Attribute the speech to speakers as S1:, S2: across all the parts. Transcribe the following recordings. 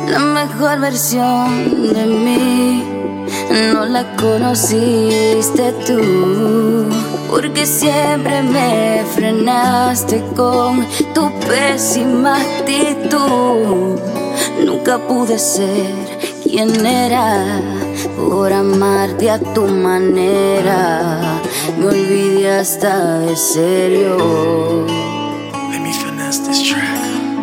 S1: La mejor versión de mí no la conociste tú, porque siempre me frenaste con tu pésima actitud. Nunca pude ser quien era por amarte a tu manera. Me olvidé hasta de serio.
S2: Let me finesse this track.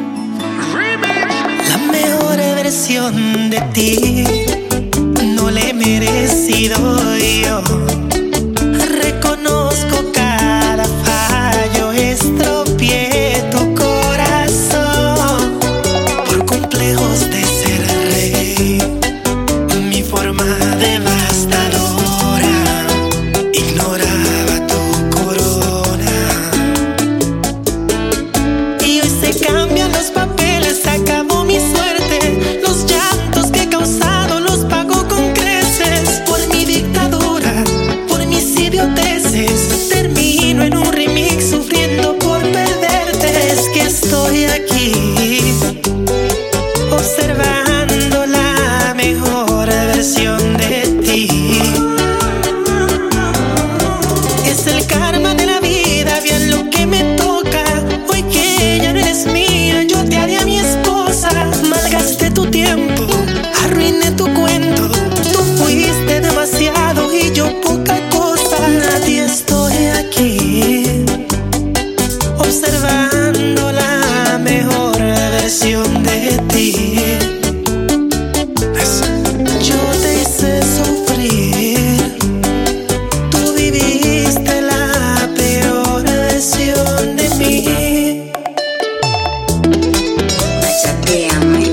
S2: La mejor versión de ti no le he merecido yo. Reconozco cada fallo, estropeé tu corazón por complejos de ser rey. Mi forma devastadora ignoraba tu corona. Y hoy se cambian los papeles, acabó mi suerte. Los llantos que he causado los pago con creces. Por mi dictadura, por mis idioteces, termino en un remix sufriendo por perderte. Es que estoy aquí observando la mejor versión de ti. Es el karma de la vida, bien lo que me toca. Hoy que ya no eres mía, yo te haré a mi esposa. Malgasté tu tiempo, arruiné tu cuento. Tú fuiste demasiado y yo poca cosa. Nadie, estoy aquí observando la mejor versión de ti. Yo te hice sufrir, tú viviste la peor versión de mí.
S1: Chateame.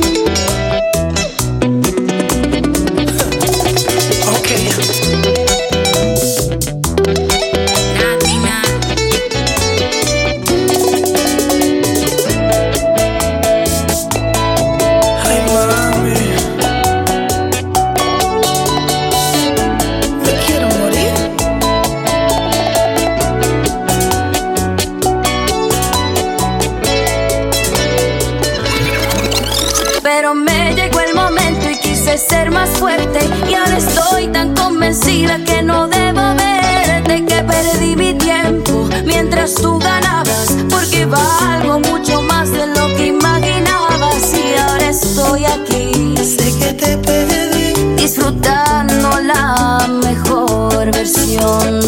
S2: Okay.
S1: Natina.
S2: Ay, mami, me quiero morir.
S1: Pero me llegó el momento y quise ser más fuerte. Y ahora estoy tan convencida que no debo verte, que perdí mi tiempo mientras tú ganabas, porque valgo mucho más de lo que imaginabas. Y ahora estoy aquí
S2: Sé que te perdí.
S1: disfrutando la mejor versión